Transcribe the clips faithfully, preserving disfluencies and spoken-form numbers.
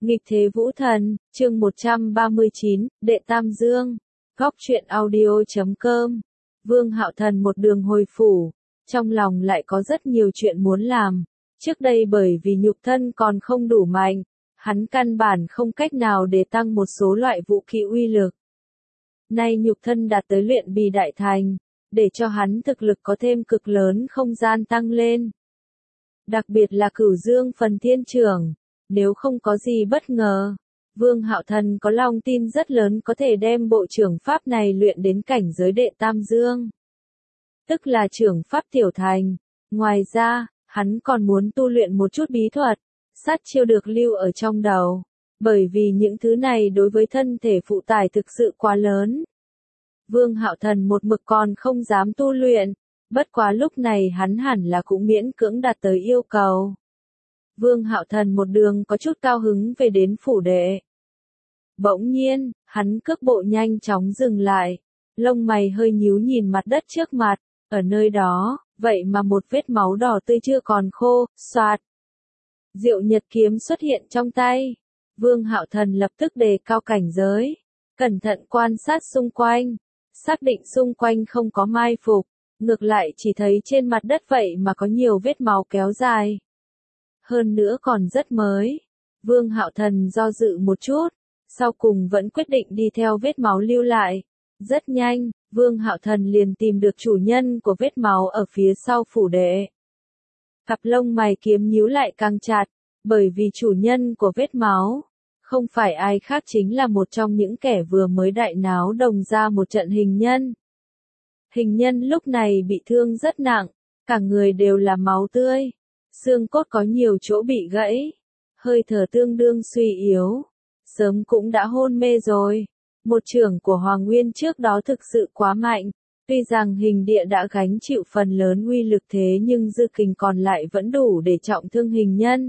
Nghịch thế vũ thần, chương một trăm ba mươi chín, Đệ Tam Dương. Góc truyện audio chấm com. Vương Hạo Thần một đường hồi phủ, trong lòng lại có rất nhiều chuyện muốn làm. Trước đây bởi vì nhục thân còn không đủ mạnh, hắn căn bản không cách nào để tăng một số loại vũ khí uy lực. Nay nhục thân đạt tới luyện bì đại thành, để cho hắn thực lực có thêm cực lớn không gian tăng lên. Đặc biệt là Cửu Dương Phần Thiên Trưởng. Nếu không có gì bất ngờ, Vương Hạo Thần có lòng tin rất lớn có thể đem bộ trưởng pháp này luyện đến cảnh giới đệ tam dương. Tức là trưởng pháp tiểu thành. Ngoài ra, hắn còn muốn tu luyện một chút bí thuật, sát chiêu được lưu ở trong đầu. Bởi vì những thứ này đối với thân thể phụ tải thực sự quá lớn. Vương Hạo Thần một mực còn không dám tu luyện, bất quá lúc này hắn hẳn là cũng miễn cưỡng đạt tới yêu cầu. Vương Hạo Thần một đường có chút cao hứng về đến phủ đệ. Bỗng nhiên, hắn cước bộ nhanh chóng dừng lại, lông mày hơi nhíu nhìn mặt đất trước mặt, ở nơi đó, vậy mà một vết máu đỏ tươi chưa còn khô, xoạt. Diệu Nhật kiếm xuất hiện trong tay, Vương Hạo Thần lập tức đề cao cảnh giới, cẩn thận quan sát xung quanh, xác định xung quanh không có mai phục, ngược lại chỉ thấy trên mặt đất vậy mà có nhiều vết máu kéo dài. Hơn nữa còn rất mới. Vương Hạo Thần do dự một chút, sau cùng vẫn quyết định đi theo vết máu lưu lại. Rất nhanh, Vương Hạo Thần liền tìm được chủ nhân của vết máu ở phía sau phủ đệ. Cặp lông mày kiếm nhíu lại càng chặt, bởi vì chủ nhân của vết máu, không phải ai khác chính là một trong những kẻ vừa mới đại náo đồng ra một trận hình nhân. Hình nhân lúc này bị thương rất nặng, cả người đều là máu tươi. Xương cốt có nhiều chỗ bị gãy, hơi thở tương đương suy yếu, sớm cũng đã hôn mê rồi. Một trưởng của Hoàng Nguyên trước đó thực sự quá mạnh, tuy rằng hình địa đã gánh chịu phần lớn uy lực thế nhưng dư kình còn lại vẫn đủ để trọng thương hình nhân.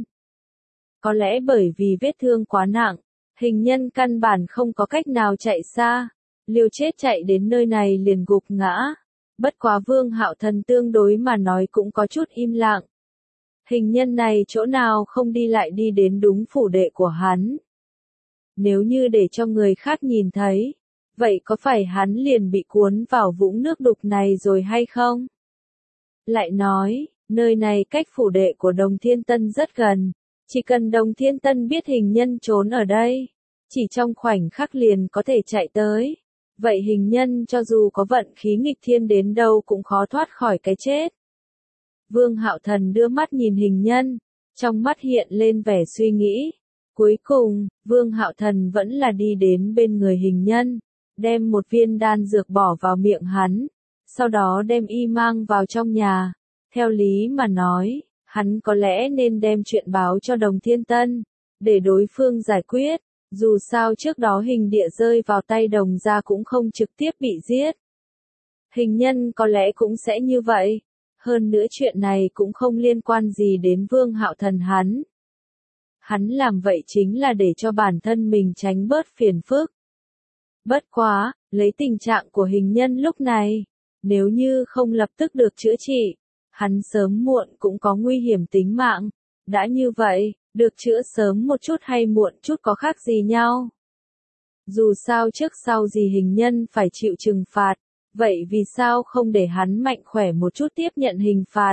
Có lẽ bởi vì vết thương quá nặng, hình nhân căn bản không có cách nào chạy xa, liều chết chạy đến nơi này liền gục ngã. Bất quá Vương Hạo Thần tương đối mà nói cũng có chút im lặng. Hình nhân này chỗ nào không đi lại đi đến đúng phủ đệ của hắn. Nếu như để cho người khác nhìn thấy, vậy có phải hắn liền bị cuốn vào vũng nước đục này rồi hay không? Lại nói, nơi này cách phủ đệ của Đồng Thiên Tân rất gần, chỉ cần Đồng Thiên Tân biết hình nhân trốn ở đây, chỉ trong khoảnh khắc liền có thể chạy tới. Vậy hình nhân cho dù có vận khí nghịch thiên đến đâu cũng khó thoát khỏi cái chết. Vương Hạo Thần đưa mắt nhìn hình nhân, trong mắt hiện lên vẻ suy nghĩ. Cuối cùng, Vương Hạo Thần vẫn là đi đến bên người hình nhân, đem một viên đan dược bỏ vào miệng hắn, sau đó đem y mang vào trong nhà. Theo lý mà nói, hắn có lẽ nên đem chuyện báo cho Đồng Thiên Tân, để đối phương giải quyết, dù sao trước đó hình địa rơi vào tay Đồng gia cũng không trực tiếp bị giết. Hình nhân có lẽ cũng sẽ như vậy. Hơn nữa chuyện này cũng không liên quan gì đến Vương Hạo Thần hắn. Hắn làm vậy chính là để cho bản thân mình tránh bớt phiền phức. Bất quá, lấy tình trạng của hình nhân lúc này, nếu như không lập tức được chữa trị, hắn sớm muộn cũng có nguy hiểm tính mạng. Đã như vậy, được chữa sớm một chút hay muộn chút có khác gì nhau. Dù sao trước sau gì hình nhân phải chịu trừng phạt. Vậy vì sao không để hắn mạnh khỏe một chút tiếp nhận hình phạt?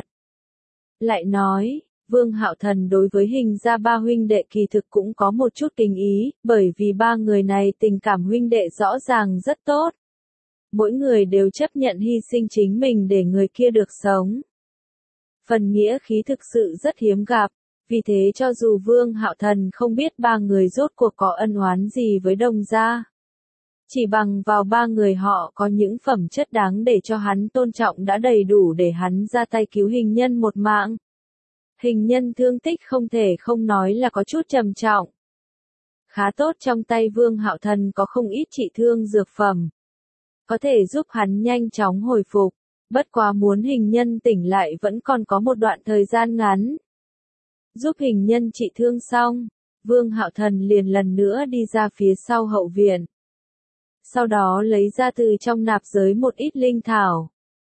Lại nói, Vương Hạo Thần đối với hình gia ba huynh đệ kỳ thực cũng có một chút tình ý, bởi vì ba người này tình cảm huynh đệ rõ ràng rất tốt. Mỗi người đều chấp nhận hy sinh chính mình để người kia được sống. Phần nghĩa khí thực sự rất hiếm gặp, vì thế cho dù Vương Hạo Thần không biết ba người rốt cuộc có ân oán gì với Đồng gia. Chỉ bằng vào ba người họ có những phẩm chất đáng để cho hắn tôn trọng đã đầy đủ để hắn ra tay cứu hình nhân một mạng. Hình nhân thương tích không thể không nói là có chút trầm trọng. Khá tốt trong tay Vương Hạo Thần có không ít trị thương dược phẩm. Có thể giúp hắn nhanh chóng hồi phục, bất quá muốn hình nhân tỉnh lại vẫn còn có một đoạn thời gian ngắn. Giúp hình nhân trị thương xong, Vương Hạo Thần liền lần nữa đi ra phía sau hậu viện. Sau đó lấy ra từ trong nạp giới một ít linh thảo.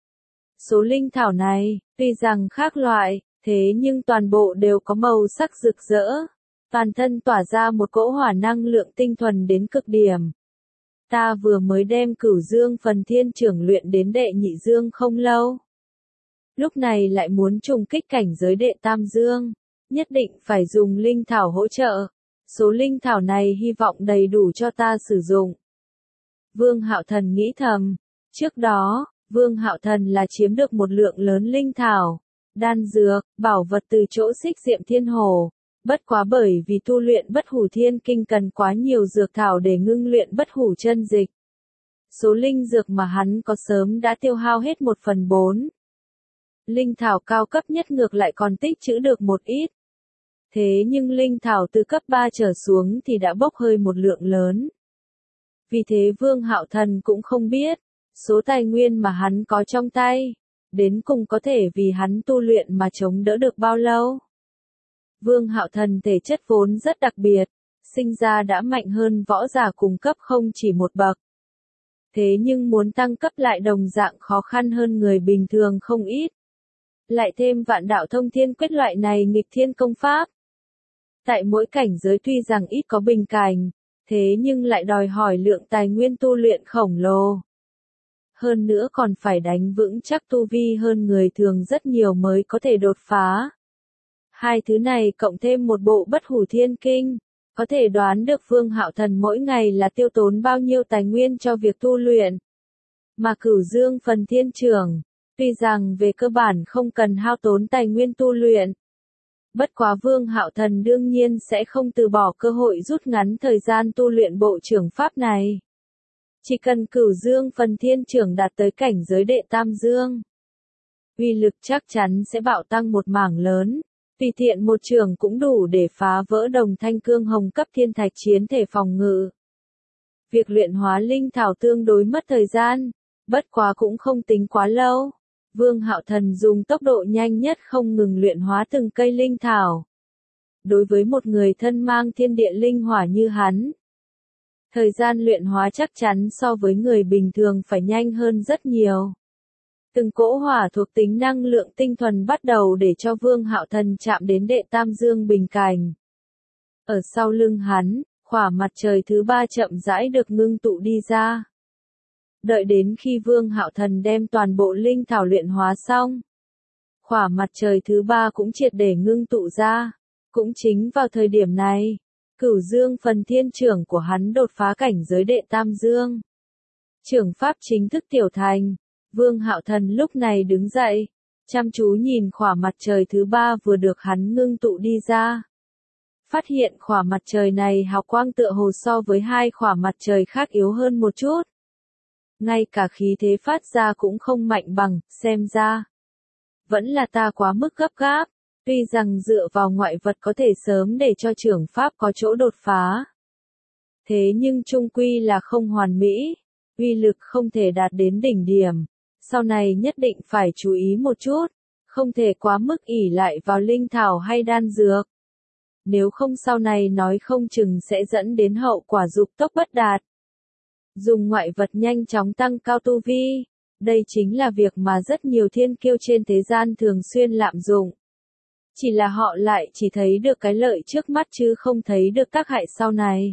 Số linh thảo này, tuy rằng khác loại, thế nhưng toàn bộ đều có màu sắc rực rỡ. toàn thân tỏa ra một cỗ hỏa năng lượng tinh thuần đến cực điểm. Ta vừa mới đem Cửu Dương Phần Thiên Trưởng luyện đến đệ nhị dương không lâu. Lúc này lại muốn trùng kích cảnh giới đệ tam dương, nhất định phải dùng linh thảo hỗ trợ. Số linh thảo này hy vọng đầy đủ cho ta sử dụng. Vương Hạo Thần nghĩ thầm, trước đó, Vương Hạo Thần là chiếm được một lượng lớn linh thảo, đan dược, bảo vật từ chỗ Xích Diệm Thiên Hồ. Bất quá bởi vì tu luyện Bất Hủ Thiên Kinh cần quá nhiều dược thảo để ngưng luyện Bất Hủ Chân Dịch. Số linh dược mà hắn có sớm đã tiêu hao hết một phần bốn. Linh thảo cao cấp nhất ngược lại còn tích trữ được một ít. Thế nhưng linh thảo từ cấp ba trở xuống thì đã bốc hơi một lượng lớn. Vì thế Vương Hạo Thần cũng không biết, số tài nguyên mà hắn có trong tay, đến cùng có thể vì hắn tu luyện mà chống đỡ được bao lâu. Vương Hạo Thần thể chất vốn rất đặc biệt, sinh ra đã mạnh hơn võ giả cùng cấp không chỉ một bậc. Thế nhưng muốn tăng cấp lại đồng dạng khó khăn hơn người bình thường không ít. Lại thêm Vạn Đạo Thông Thiên Quyết loại này nghịch thiên công pháp. Tại mỗi cảnh giới tuy rằng ít có bình cảnh, thế nhưng lại đòi hỏi lượng tài nguyên tu luyện khổng lồ. Hơn nữa còn phải đánh vững chắc tu vi hơn người thường rất nhiều mới có thể đột phá. Hai thứ này cộng thêm một bộ Bất Hủ Thiên Kinh, có thể đoán được Vương Hạo Thần mỗi ngày là tiêu tốn bao nhiêu tài nguyên cho việc tu luyện. Mà Cửu Dương Phần Thiên Trưởng, tuy rằng về cơ bản không cần hao tốn tài nguyên tu luyện. Bất quá Vương Hạo Thần đương nhiên sẽ không từ bỏ cơ hội rút ngắn thời gian tu luyện bộ trưởng pháp này. Chỉ cần Cửu Dương Phần Thiên Trưởng đạt tới cảnh giới đệ tam dương, uy lực chắc chắn sẽ bạo tăng một mảng lớn, tùy tiện một trường cũng đủ để phá vỡ Đồng Thanh Cương Hồng cấp thiên thạch chiến thể phòng ngự. Việc luyện hóa linh thảo tương đối mất thời gian, bất quá cũng không tính quá lâu. Vương Hạo Thần dùng tốc độ nhanh nhất không ngừng luyện hóa từng cây linh thảo. Đối với một người thân mang thiên địa linh hỏa như hắn, thời gian luyện hóa chắc chắn so với người bình thường phải nhanh hơn rất nhiều. Từng cỗ hỏa thuộc tính năng lượng tinh thuần bắt đầu để cho Vương Hạo Thần chạm đến đệ tam dương bình cảnh. Ở sau lưng hắn, khỏa mặt trời thứ ba chậm rãi được ngưng tụ đi ra. Đợi đến khi Vương Hạo Thần đem toàn bộ linh thảo luyện hóa xong, khỏa mặt trời thứ ba cũng triệt để ngưng tụ ra. Cũng chính vào thời điểm này, Cửu Dương Phần Thiên Trưởng của hắn đột phá cảnh giới đệ tam dương. Trưởng pháp chính thức tiểu thành. Vương Hạo Thần lúc này đứng dậy, chăm chú nhìn khỏa mặt trời thứ ba vừa được hắn ngưng tụ đi ra. Phát hiện khỏa mặt trời này hào quang tựa hồ so với hai khỏa mặt trời khác yếu hơn một chút. Ngay cả khí thế phát ra cũng không mạnh bằng, xem ra. Vẫn là ta quá mức gấp gáp, tuy rằng dựa vào ngoại vật có thể sớm để cho trưởng pháp có chỗ đột phá. Thế nhưng chung quy là không hoàn mỹ, uy lực không thể đạt đến đỉnh điểm. Sau này nhất định phải chú ý một chút, không thể quá mức ỷ lại vào linh thảo hay đan dược. Nếu không sau này nói không chừng sẽ dẫn đến hậu quả dục tốc bất đạt. Dùng ngoại vật nhanh chóng tăng cao tu vi, đây chính là việc mà rất nhiều thiên kiêu trên thế gian thường xuyên lạm dụng. Chỉ là họ lại chỉ thấy được cái lợi trước mắt chứ không thấy được tác hại sau này.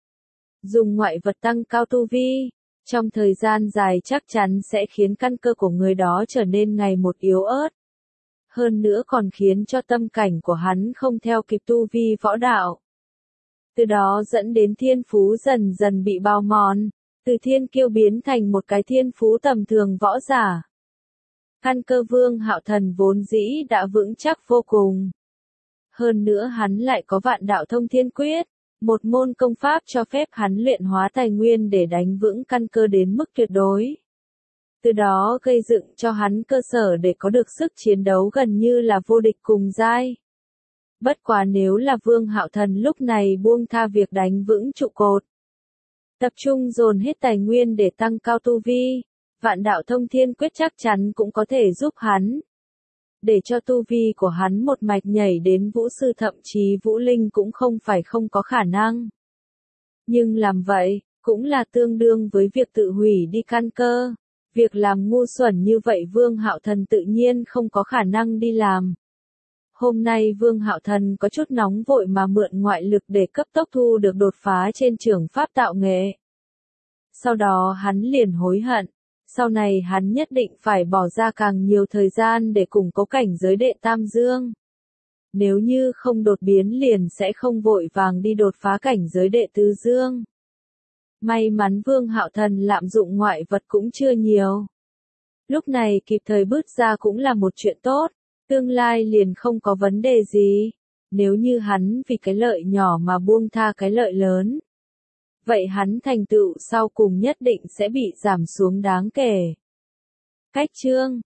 Dùng ngoại vật tăng cao tu vi, trong thời gian dài chắc chắn sẽ khiến căn cơ của người đó trở nên ngày một yếu ớt. Hơn nữa còn khiến cho tâm cảnh của hắn không theo kịp tu vi võ đạo. Từ đó dẫn đến thiên phú dần dần bị bào mòn, từ thiên kiêu biến thành một cái thiên phú tầm thường võ giả. Căn cơ Vương Hạo Thần vốn dĩ đã vững chắc vô cùng. Hơn nữa hắn lại có Vạn Đạo Thông Thiên Quyết, một môn công pháp cho phép hắn luyện hóa tài nguyên để đánh vững căn cơ đến mức tuyệt đối. Từ đó gây dựng cho hắn cơ sở để có được sức chiến đấu gần như là vô địch cùng giai. Bất quá nếu là Vương Hạo Thần lúc này buông tha việc đánh vững trụ cột, tập trung dồn hết tài nguyên để tăng cao tu vi, Vạn Đạo Thông Thiên Quyết chắc chắn cũng có thể giúp hắn. Để cho tu vi của hắn một mạch nhảy đến vũ sư thậm chí vũ linh cũng không phải không có khả năng. Nhưng làm vậy, cũng là tương đương với việc tự hủy đi căn cơ. Việc làm ngu xuẩn như vậy Vương Hạo Thần tự nhiên không có khả năng đi làm. Hôm nay Vương Hạo Thần có chút nóng vội mà mượn ngoại lực để cấp tốc thu được đột phá trên trường pháp tạo nghệ. Sau đó hắn liền hối hận, sau này hắn nhất định phải bỏ ra càng nhiều thời gian để củng cố cảnh giới đệ tam dương. Nếu như không đột biến liền sẽ không vội vàng đi đột phá cảnh giới đệ tứ dương. May mắn Vương Hạo Thần lạm dụng ngoại vật cũng chưa nhiều. Lúc này kịp thời bứt ra cũng là một chuyện tốt, tương lai liền không có vấn đề gì. Nếu như hắn vì cái lợi nhỏ mà buông tha cái lợi lớn, vậy hắn thành tựu sau cùng nhất định sẽ bị giảm xuống đáng kể. Cách chương